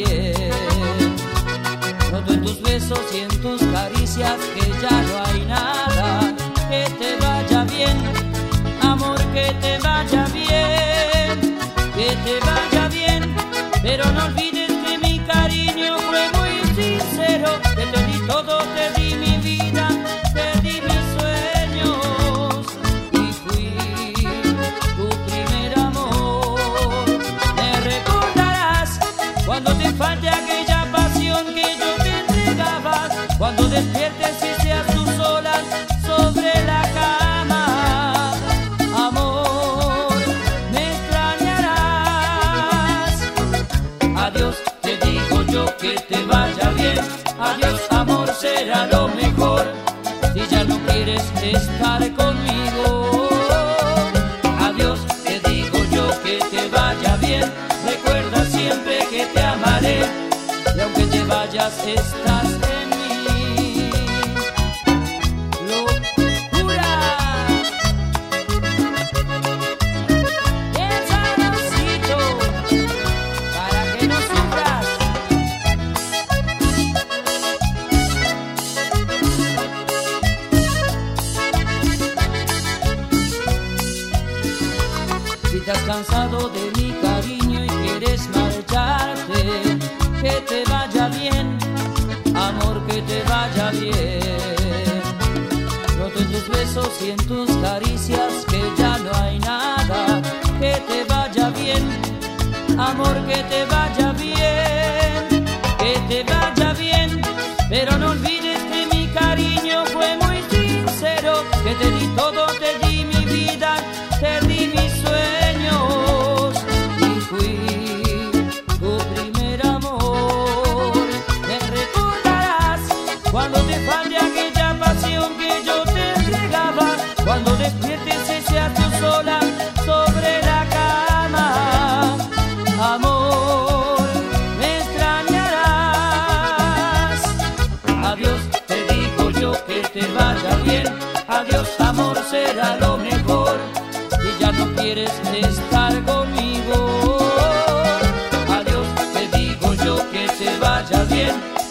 bien. Noto en tus besos y en tus caricias que ya no hay nada. Que te vaya bien, amor, que te vaya bien, que te vaya bien. Pero no olvides que mi cariño fue muy sincero, que te di todo, te di mi vida, te di mis sueños y fui tu primer amor. Me recordarás cuando te falte aquella pasión que yo te entregaba, cuando despiertes y seas tú sola sobre la cama. Amor, me extrañarás. Adiós, te digo yo, que te vaya bien. Adiós, amor, será lo mejor si ya no quieres estar conmigo. Adiós, te digo yo, que te vaya bien. Recuerda siempre que te amaré y aunque te vayas estás en mí. ¡Locura! Bien sabrosito, para que no sufras. Si te has cansado de mi cariño y quieres marcharte, que te vaya bien, amor, que te vaya bien. Noto en tus besos y en tus caricias que ya no hay nada. Que te vaya bien, amor, que te vaya bien, que te vaya bien. Pero no olvides que mi cariño fue muy sincero, que te di todo, te di mi vida, te di mis sueños y fui tu primer amor. Me recordarás cuando te falte aquella pasión que yo te entregaba, cuando despiertes y seas tú sola sobre la cama. Amor, me extrañarás. Adiós, te digo yo, que te vaya bien. Adiós, amor, será lo mejor si ya no quieres estar conmigo. Adiós, te digo yo, que te vaya bien.